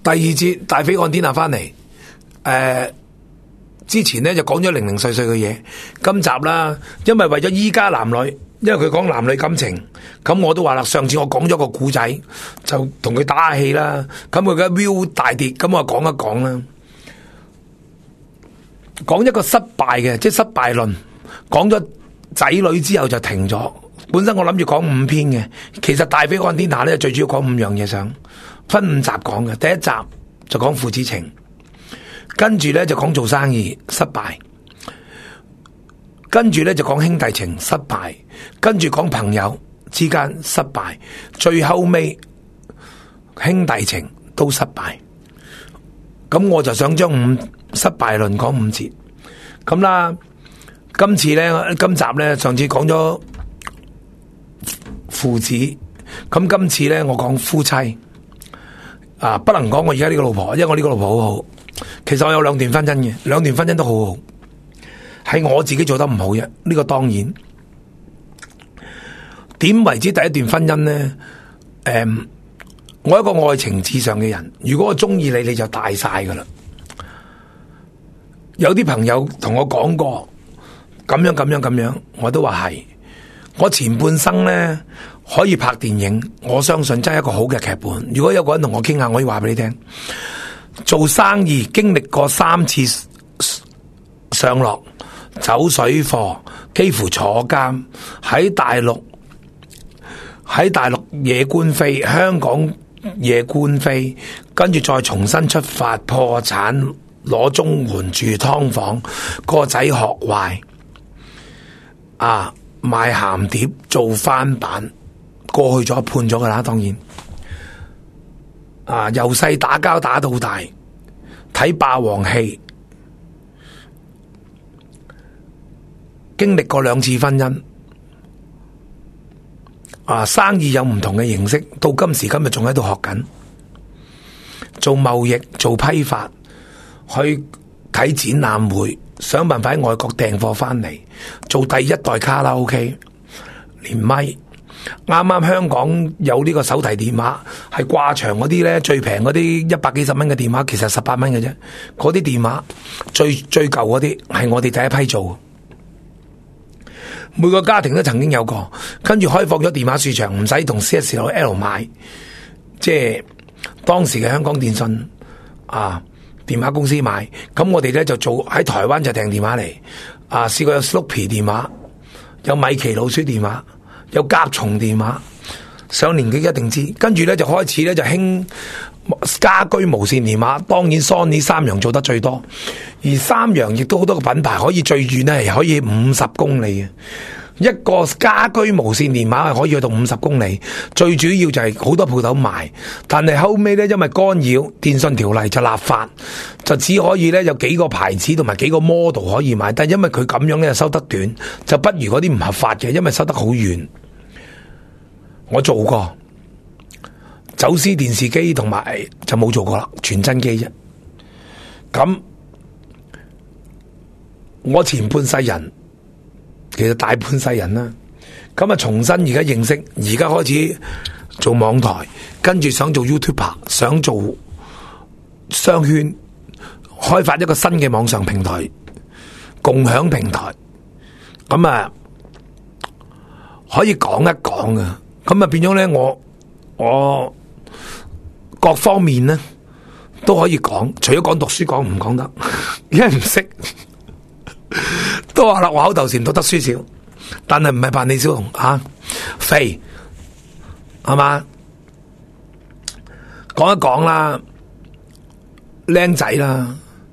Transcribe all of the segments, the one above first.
第二節大飛案天下翻嚟，之前咧就講咗零零碎碎嘅嘢，今集啦，因為為咗依家男女，因為佢講男女感情，咁我都話啦，上次我講咗個故仔，就同佢打下氣啦，咁佢嘅 view 大跌，咁我講一講啦，講一個失敗嘅，即係失敗論，講咗仔女之後就停咗。本身我諗住講5篇嘅，其實大飛案天下咧最主要講5樣嘢，想分5集講嘅。第一集就講父子情，跟住咧就講做生意失敗，跟住咧就講兄弟情失敗，跟住講朋友之間失敗，最後尾兄弟情都失敗。咁我就想將失敗論講5節，咁啦。今集咧，上次講咗父子，咁今次咧我講夫妻，不能講我而家呢個老婆，因為我呢個老婆好好。其實我有2段婚姻嘅，2段婚姻都好好，係我自己做得唔好嘅。呢個當然，點為之第一段婚姻咧？我一個愛情至上嘅人，如果我中意你，你就大晒噶啦。有啲朋友同我講過。咁樣，我都話係。我前半生呢，可以拍電影，我相信真係一個好嘅劇本。如果有個人同我傾下，我可以話俾你聽。做生意經歷過3次上落，走水貨，幾乎坐監，喺大陸惹官非，香港惹官非，跟住再重新出發，破產，攞綜援住劏房，個仔學壞。賣鹹碟做翻版，過去咗判咗噶啦，當然。由細打交打到大，睇霸王戲，經歷過2次婚姻。生意有唔同嘅形式，到今時今日仲喺度學緊，做貿易、做批發，去睇展覽會。想辦法喺外國訂貨翻嚟，做第1代卡拉 OK， 連咪啱香港有呢個手提電話，係掛牆嗰啲咧，最平嗰啲100幾十蚊嘅電話，其實18蚊嘅啫。嗰啲電話最舊嗰啲係我哋第一批做，每個家庭都曾經有過。跟住開放咗電話市場，唔使同 CSL 買，即係當時嘅香港電訊電話公司買，咁我哋咧就做喺台灣就訂電話嚟，試過有 Snoopy 電話，有米奇老鼠電話，有甲蟲電話，上年紀一定知。跟住咧就開始咧就興家居無線電話，當然 Sony 三洋做得最多，而三洋亦都好多個品牌，可以最遠咧係可以50公里嘅。一個家居無線電話係可以去到50公里，最主要就係好多鋪頭賣，但係後尾咧因為干擾電信條例就立法，就只可以咧有幾個牌子同埋幾個 model 可以買，但係因為佢咁樣咧收得短，就不如嗰啲唔合法嘅，因為收得好遠。我做過走私電視機同埋就冇做過啦，傳真機啫。咁我前半世人。其實大半世人啦，咁重新而家認識，而家開始做網台，跟住想做 YouTuber， 想做商圈，開發一個新嘅網上平台，共享平台，咁可以講一講㗎，咁變咗咧，我各方面咧都可以講，除咗講讀書講唔講得，因為唔識。都話啦，我口頭禪讀得書少，但係唔係扮李小龍肥係嘛？講一講啦，僆仔啦，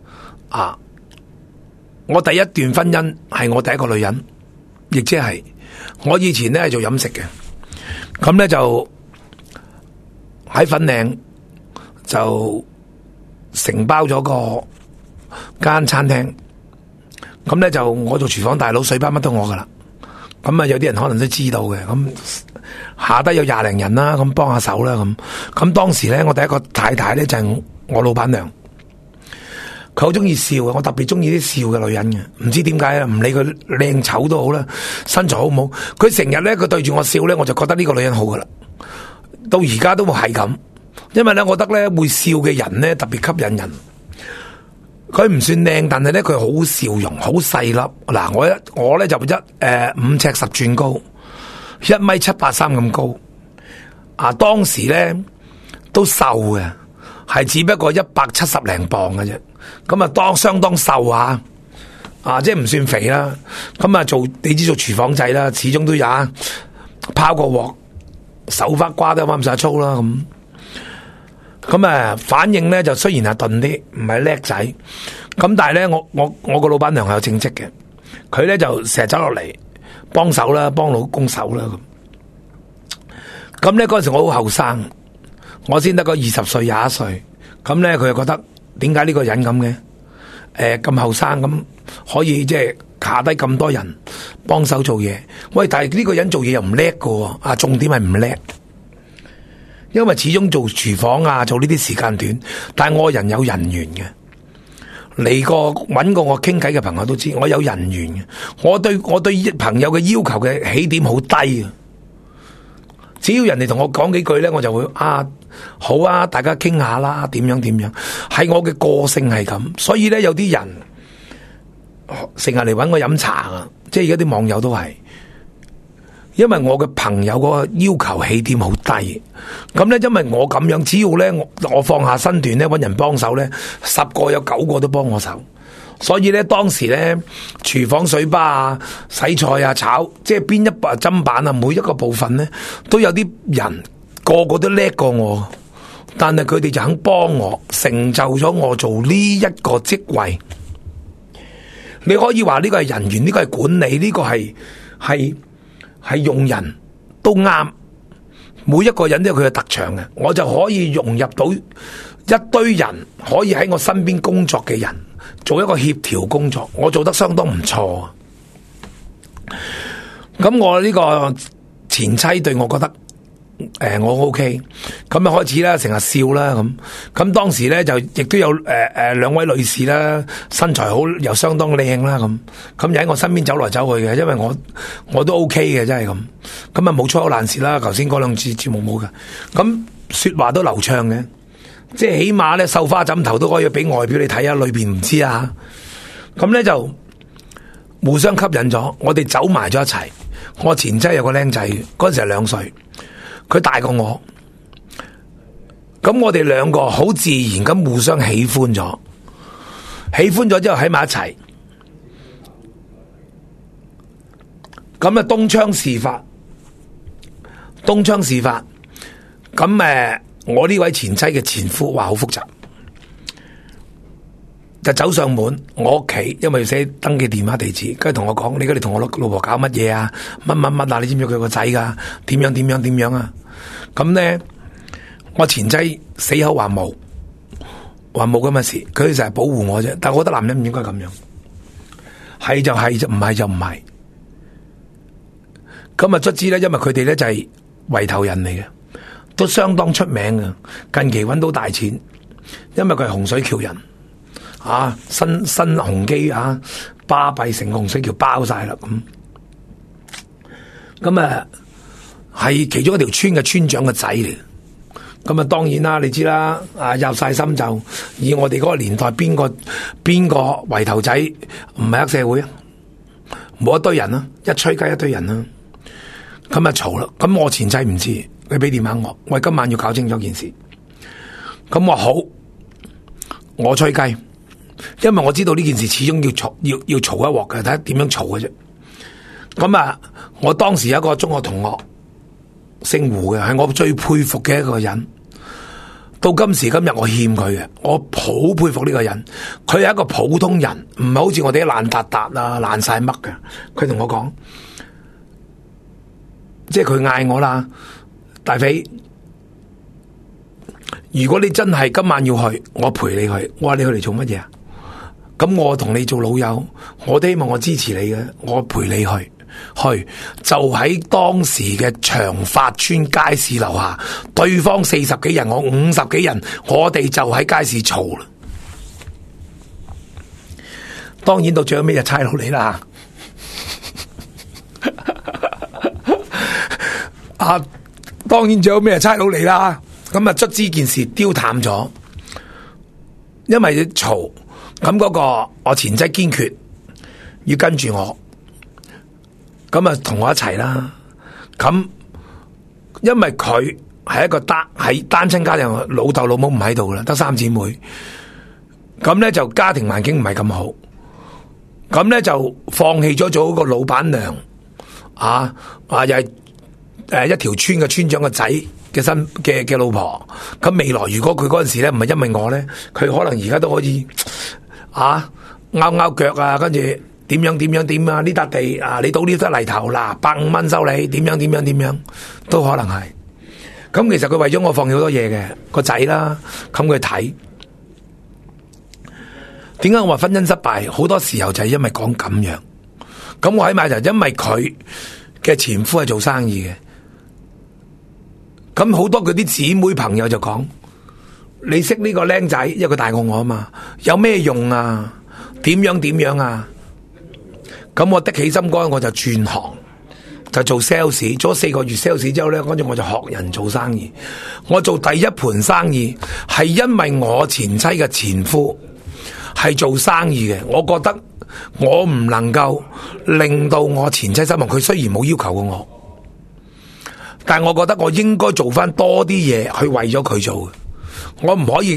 我第一段婚姻係我第一個女人，亦即係我以前咧係做飲食嘅，咁咧就喺粉嶺就承包咗個間餐廳。咁咧就我做廚房大佬，水班乜都我噶啦。咁有啲人可能都知道嘅。咁下低有20零人啦，咁幫下手啦咁。咁當時咧，我第一個太太咧就係我老闆娘，佢好中意笑嘅，我特別中意啲笑嘅女人嘅。唔知點解啊？唔理佢靚醜都好啦，身材好唔好，佢成日咧佢對住我笑咧，我就覺得呢個女人好噶啦。到而家都係咁， 因為咧，我覺得咧會笑嘅人咧特別吸引人。佢唔算靚，但係咧佢好笑容，好細粒。嗱，我咧就5尺10寸高，1米7、8、3咁高。啊，當時咧都瘦嘅，係只不過170零磅嘅啫。咁啊，相當瘦啊，即係唔算肥啦。咁啊，你知做廚房仔啦，始終都有拋個鑊，手花瓜都啱晒粗啦咁。咁啊，反應咧就雖然係鈍啲，唔係叻仔，咁但係咧，我個老闆娘係有正職嘅，佢咧就成日走落嚟幫手啦，幫老公手啦咁。咁咧嗰陣時我好後生，我先得個20歲21歲，咁咧佢又覺得點解呢個人咁嘅？咁後生咁可以即係卡低咁多人幫手做嘢，喂！但係呢個人做嘢又唔叻噶，重點係唔叻。因為始終做廚房做呢啲時間短，但係我人有人緣嘅，嚟過搵過我傾偈嘅朋友都知我有人緣嘅。我對朋友嘅要求嘅起點好低啊，只要人哋同我講幾句咧，我就會好啊，大家傾下啦，點樣，係我嘅個性係咁。所以咧有啲人成日嚟搵我飲茶啊，即係而家啲網友都係。因為我嘅朋友嗰個要求起點好低，咁咧因為我咁樣，只要咧我放下身段咧搵人幫手咧，10個有9個都幫我手，所以咧當時咧廚房水吧洗菜炒，即係邊一把砧板每一個部分咧都有啲人個個都叻過我，但係佢哋就肯幫我，成就咗我做呢一個職位。你可以話呢個係人緣，呢個係管理，呢個係用人都啱，每一個人都有佢嘅特長嘅，我就可以融入到一堆人，可以喺我身邊工作嘅人，做一個協調工作，我做得相當唔錯。咁我呢個前妻對我覺得我 OK， 咁開始啦，成日笑啦咁當時咧就亦都有2位女士啦，身材好又相當靚啦咁又喺我身邊走來走去嘅，因為我都 OK 嘅，真係咁冇粗口爛舌啦，頭先嗰2次節目冇嘅，咁說話都流暢嘅，即係起碼咧繡花枕頭都可以俾外表你睇下，裏邊唔知啊，咁咧就互相吸引咗，我哋走埋咗一齊。我前妻有個僆仔，嗰陣時係2歲。佢大過我，咁我哋2個好自然咁互相喜歡咗，喜歡咗之後喺埋一齊，咁東窗事發，咁我呢位前妻嘅前夫話好複雜，就走上門我屋企，因為要寫登記電話地址，跟住同我講：你而家同我老婆搞乜嘢啊？乜你知唔知佢個仔噶？點樣啊？咁咧，我前妻死口話冇咁嘅事，佢成日保護我啫。但係我覺得男人唔應該咁樣，係就係，唔係就唔係。咁卒之咧，因為佢哋咧就係圍頭人嚟嘅，都相當出名嘅。近期搵到大錢，因為佢係洪水橋人。新鴻基巴閉，成個洪水橋包晒啦咁係其中一條村嘅村長嘅仔嚟，咁當然啦，你知啦，入晒心就以我哋嗰個年代，邊個圍頭仔唔係黑社會啊？冇一堆人啦，一吹雞一堆人啦，咁嘈啦，咁我前妻唔知，佢俾電話我今晚要搞清楚件事，咁我好，我吹雞。因為我知道呢件事始終要嘈一鑊嘅，睇下點樣嘈嘅啫。咁我當時有一個中學同學姓胡嘅，係我最佩服嘅一個人。到今時今日我欠佢嘅，我好佩服呢個人。佢係一個普通人，唔係好似我哋啲爛達達爛晒乜嘅。佢同我講，即係佢嗌我啦，大肥，如果你真係今晚要去，我陪你去。我話你去嚟做乜嘢啊？咁我同你做老友，我都希望我支持你嘅，我陪你去就喺當時嘅長發村街市樓下，對方40幾人，我50幾人，我哋就喺街市嘈啦。當然到最後尾就差佬嚟啦，當然最後尾就差佬嚟啦， 咁啊，卒之件事丟淡咗，因為嘈，咁嗰個我前妻堅決要跟住我，咁啊同我一齊啦。咁因為佢係一個喺單親家庭，老豆老母唔喺度啦，得3姊妹，咁咧就家庭環境唔係咁好，咁咧就放棄咗做一個老闆娘，又係一條村嘅村長嘅仔嘅老婆。咁未來如果佢嗰陣時咧唔係因為我咧，佢可能而家都可以拗腳啊，跟住點樣啊，呢笪地啊，你倒呢笪泥頭嗱，150蚊收你，點樣都可能係。咁其實佢為咗我放棄好多嘢嘅個仔啦，咁佢睇。點解我話婚姻失敗？好多時候就係因為講咁樣。咁我喺埋就因為佢嘅前夫係做生意嘅。咁好多佢啲姊妹朋友就講：你識呢個僆仔，因為佢大過我啊嘛，有咩用啊？點樣啊？咁我的起心肝，我就轉行，就做 sales， 做咗4個月 sales 之後咧，跟住我就學人做生意。我做第一盤生意係因為我前妻嘅前夫係做生意嘅，我覺得我唔能夠令到我前妻失望。佢雖然冇要求過我，但係我覺得我應該做翻多啲嘢去為咗佢做嘅。我唔可以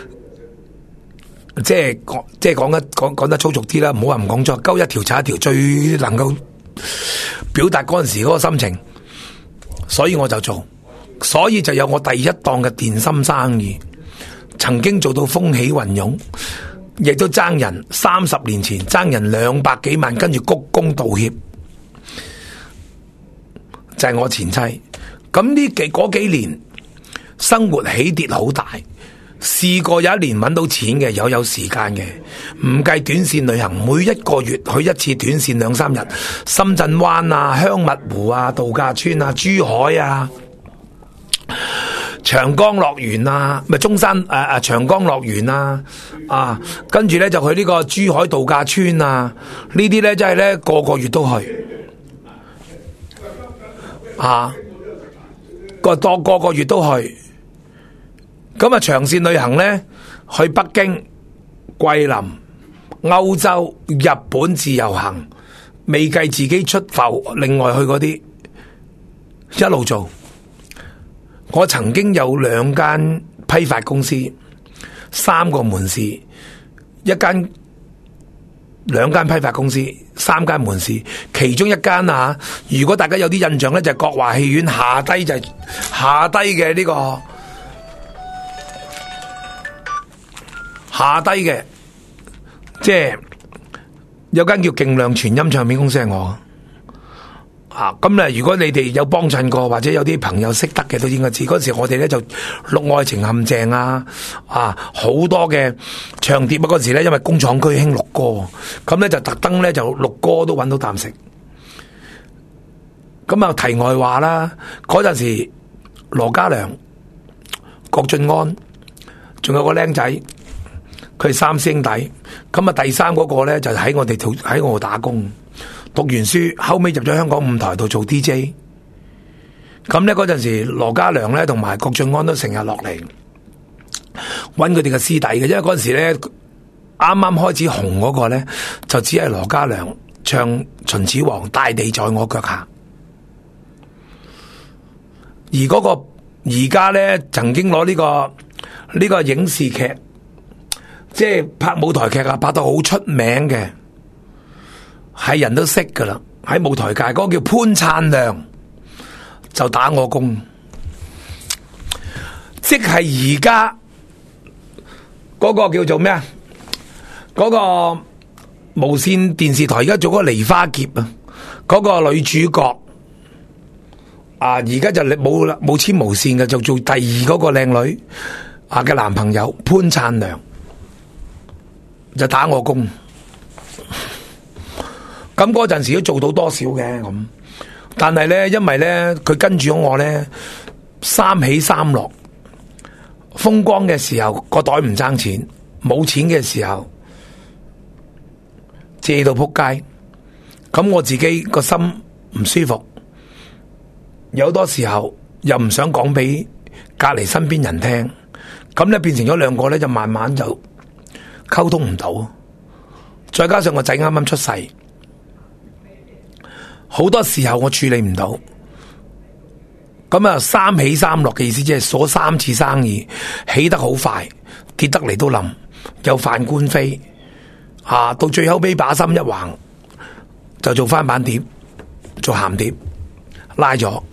即係講得粗俗啲啦，唔好話唔講錯，鳩一條踩一條，最能夠表達嗰陣時嗰個心情。所以我就做，所以就有我第一檔嘅電芯生意，曾經做到風起雲湧，亦都爭人30年前爭人200幾萬，跟住鞠躬道歉，就係我前妻。咁呢嗰幾年生活起跌好大，試過有一年揾到錢嘅，有時間嘅，唔計短線旅行，每一個月去一次短線2-3日，深圳灣啊、香蜜湖啊、度假村啊、珠海啊、長江樂園啊，咪中山長江樂園啊，跟住咧就去呢個珠海度假村啊，呢啲咧真係咧個個月都去，個個月都去。咁啊長線旅行咧，去北京、桂林、歐洲、日本自由行，未計自己出埠，另外去嗰啲一路做。我曾經有2間批發公司，3個門市，2間批發公司，3間門市，其中一間如果大家有啲印象咧，就係國華戲院下低嘅呢個下低嘅，即係有間叫勁量傳音唱片公司係我。咁咧，如果你哋有幫襯過，或者有啲朋友識得嘅，都應該知。嗰時我哋咧就錄愛情陷阱好多嘅唱碟。嗰時咧，因為工廠區興錄歌，咁咧就特登咧就錄歌都揾到啖食。咁啊，題外話啦，嗰陣時羅嘉良、郭晉安，仲有個僆仔，佢係3兄弟。咁啊，第3嗰個咧就喺我度打工。讀完書，後尾入咗香港5台度做 DJ。咁咧嗰陣時，羅嘉良咧同埋郭晉安都成日落嚟揾佢哋嘅師弟嘅，因為嗰陣時咧啱啱開始紅嗰個咧，就只係羅嘉良唱《秦始皇》，大地在我腳下。而嗰個而家咧，曾經攞呢個影視劇，即係拍舞台劇拍到好出名嘅。係人都識噶啦，喺舞台界嗰個叫潘燦良就打我工，即係而家嗰個叫做咩啊？嗰個無綫電視台而家做嗰個梨花劫嗰個女主角而家就冇簽無綫嘅，就做第2嗰個靚女嘅男朋友潘燦良就打我工。咁嗰陣時都做到多少嘅咁，但係咧，因為咧佢跟住我咧3起3落，風光嘅時候個袋唔爭錢，冇錢嘅時候借到撲街，咁我自己個心唔舒服，有好多時候又唔想講俾隔籬身邊人聽，咁咧變成咗兩個咧就慢慢就溝通唔到，再加上個仔啱啱出世，好多時候我處理唔到，咁啊三起三落嘅意思即係鎖3次生意，起得好快，跌得嚟都冧，又犯官非，到最後尾把心一橫，就做翻版碟，做鹹碟，拉咗，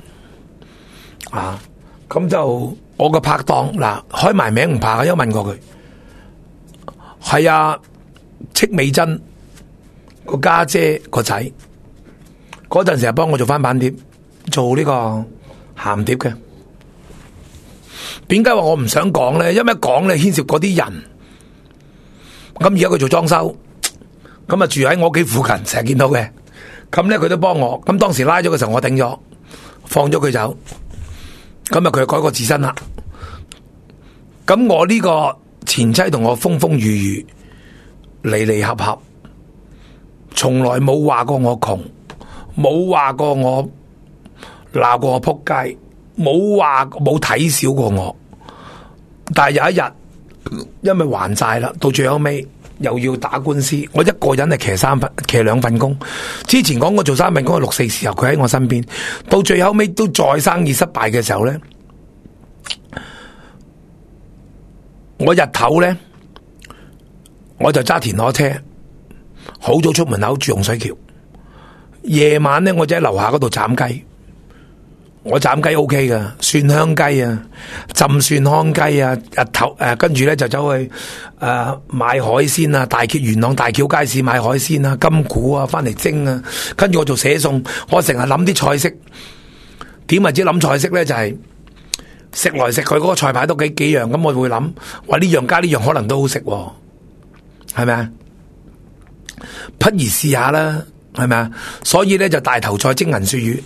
咁就我個拍檔嗱開埋名唔怕，因為問過佢，係啊，戚美珍個家姐個仔，嗰陣時係幫我做翻版碟，做呢個鹹碟嘅。點解話我唔想講咧？因為一講咧牽涉嗰啲人。咁而家佢做裝修，咁啊住喺我屋企附近，成日見到嘅。咁咧佢都幫我。咁當時拉咗嘅時候，我頂咗，放咗佢走。咁啊佢就改過自身啦。咁我呢個前妻同我風風雨雨，離離合合，從來冇話過我窮，冇話過我鬧過我仆街，冇睇小過我。但係有一日，因為還債啦，到最後尾又要打官司，我一個人係騎2份工。之前講我做3份工係6、4時候，佢喺我身邊。到最後尾都再生意失敗嘅時候咧，我日頭咧我就揸田螺車，好早出門口住洪水橋。夜晚咧我就喺樓下嗰度斬雞。我斬雞 OK 噶，蒜香雞啊，浸蒜香雞啊，日頭跟住咧就走去買海鮮啊，元朗大橋街市買海鮮啊，金股啊，翻嚟蒸啊，跟住我做寫餸，我成日諗啲菜式，點為之諗菜式咧就係、食來食去嗰個菜牌都幾樣，咁我會諗，話呢樣加呢樣可能都好食，係咪啊？不如試下啦，係咪啊？所以咧就大頭菜蒸銀鱈魚。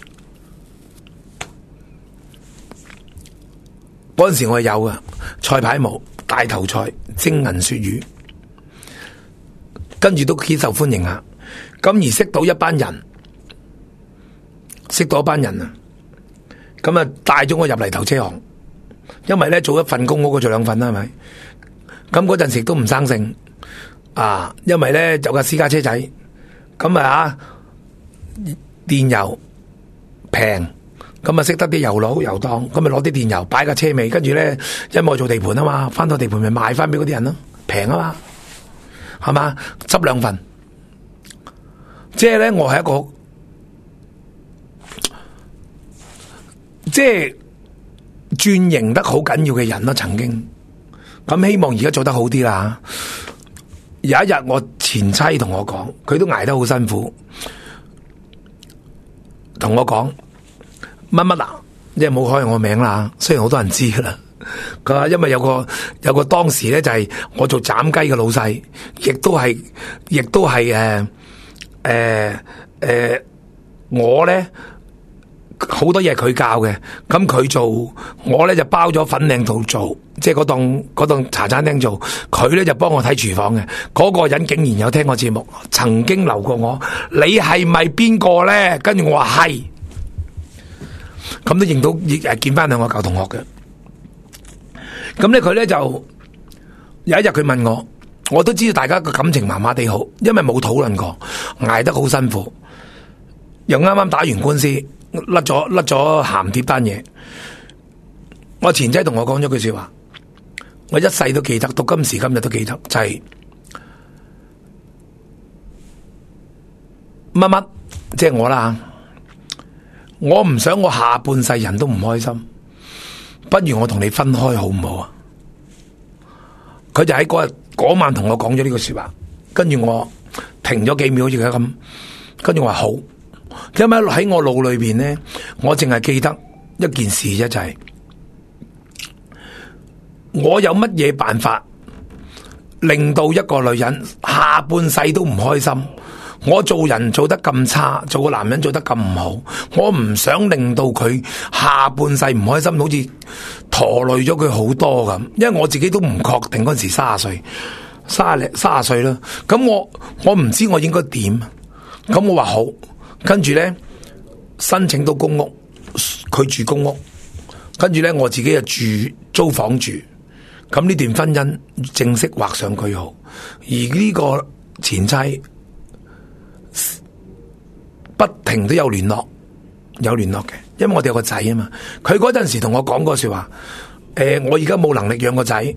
嗰陣時我係有嘅，菜牌冇，大頭菜蒸銀鱈魚，跟住都幾受歡迎啊！咁而識到一班人啊，咁啊帶咗我入嚟頭車行，因為咧做一份工好過做2份啦，係咪？咁嗰陣時都唔生性啊，因為咧有架私家車仔，咁啊電油平。咁啊，識得啲油佬油檔，咁咪攞啲電油擺架車尾，跟住咧，因為我做地盤啊嘛，翻到地盤咪賣翻俾嗰啲人咯，平啊嘛，係嘛，執2份，即係咧，我係一個即係轉型得好緊要嘅人咯，曾經，咁希望而家做得好啲啦。有一日我前妻同我講，佢都捱得好辛苦，同我講。乜乜啊，即係冇開我名啦，雖然好多人知噶啦。佢話因為有個當時咧就係我做斬雞嘅老細，亦都係我咧好多嘢佢教嘅，咁佢做，我咧就包咗粉嶺度做，即係嗰檔茶餐廳做，佢咧就幫我睇廚房嘅。嗰個人竟然有聽我節目，曾經留過我，你係咪邊個咧？跟住我話係。咁都認到，亦見翻2個舊同學嘅。咁咧佢咧就有一日佢問我，我都知道大家個感情麻麻地好，因為冇討論過，捱得好辛苦，又啱啱打完官司，甩咗鹹碟單嘢。我前妻同我講咗句說話，我一世都記得，到今時今日都記得，就係乜乜，即係我啦。我唔想我下半世人都唔開心，不如我同你分開好唔好啊？佢就喺嗰晚同我講咗呢句說話，跟住我停咗幾秒，好似咁，跟住我話好，因為喺我腦裏邊咧，我淨係記得一件事啫，就係我有乜嘢辦法令到一個女人下半世都唔開心？我做人做得咁差，做個男人做得咁唔好，我唔想令到佢下半世唔開心，好似拖累咗佢好多咁。因為我自己都唔確定嗰陣時30歲，30歲啦。咁我唔知我應該點。咁我話好，跟住咧申請到公屋，佢住公屋。 跟住咧我自己就租房住，咁呢段婚姻正式畫上句號。而呢個前妻不停都有聯絡嘅，因為我哋有個仔啊嘛。佢嗰陣時同我講過說話，我而家冇能力養個仔，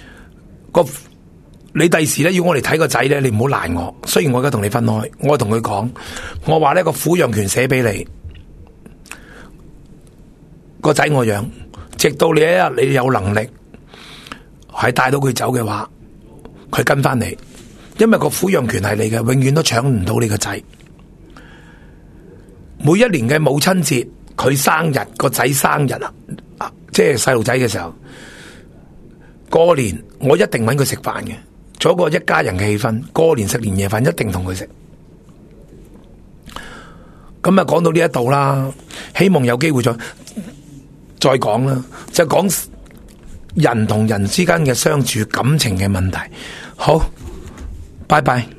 你第時咧要我嚟睇個仔咧，你唔好賴我。雖然我而家同你分開，我同佢講，我話呢個撫養權寫俾你，個仔我養，直到你一日你有能力係帶到佢走嘅話，佢跟翻你，因為個撫養權係你嘅，永遠都搶唔到你個仔。每一年嘅母親節，佢生日，個仔生日啊，即係細路仔嘅時候，過年我一定搵佢食飯嘅。做一個一家人嘅氣氛，過年食年夜飯一定同佢食。咁啊，講到呢一度啦，希望有機會再講啦，就講人同人之間嘅相處感情嘅問題。好，拜拜。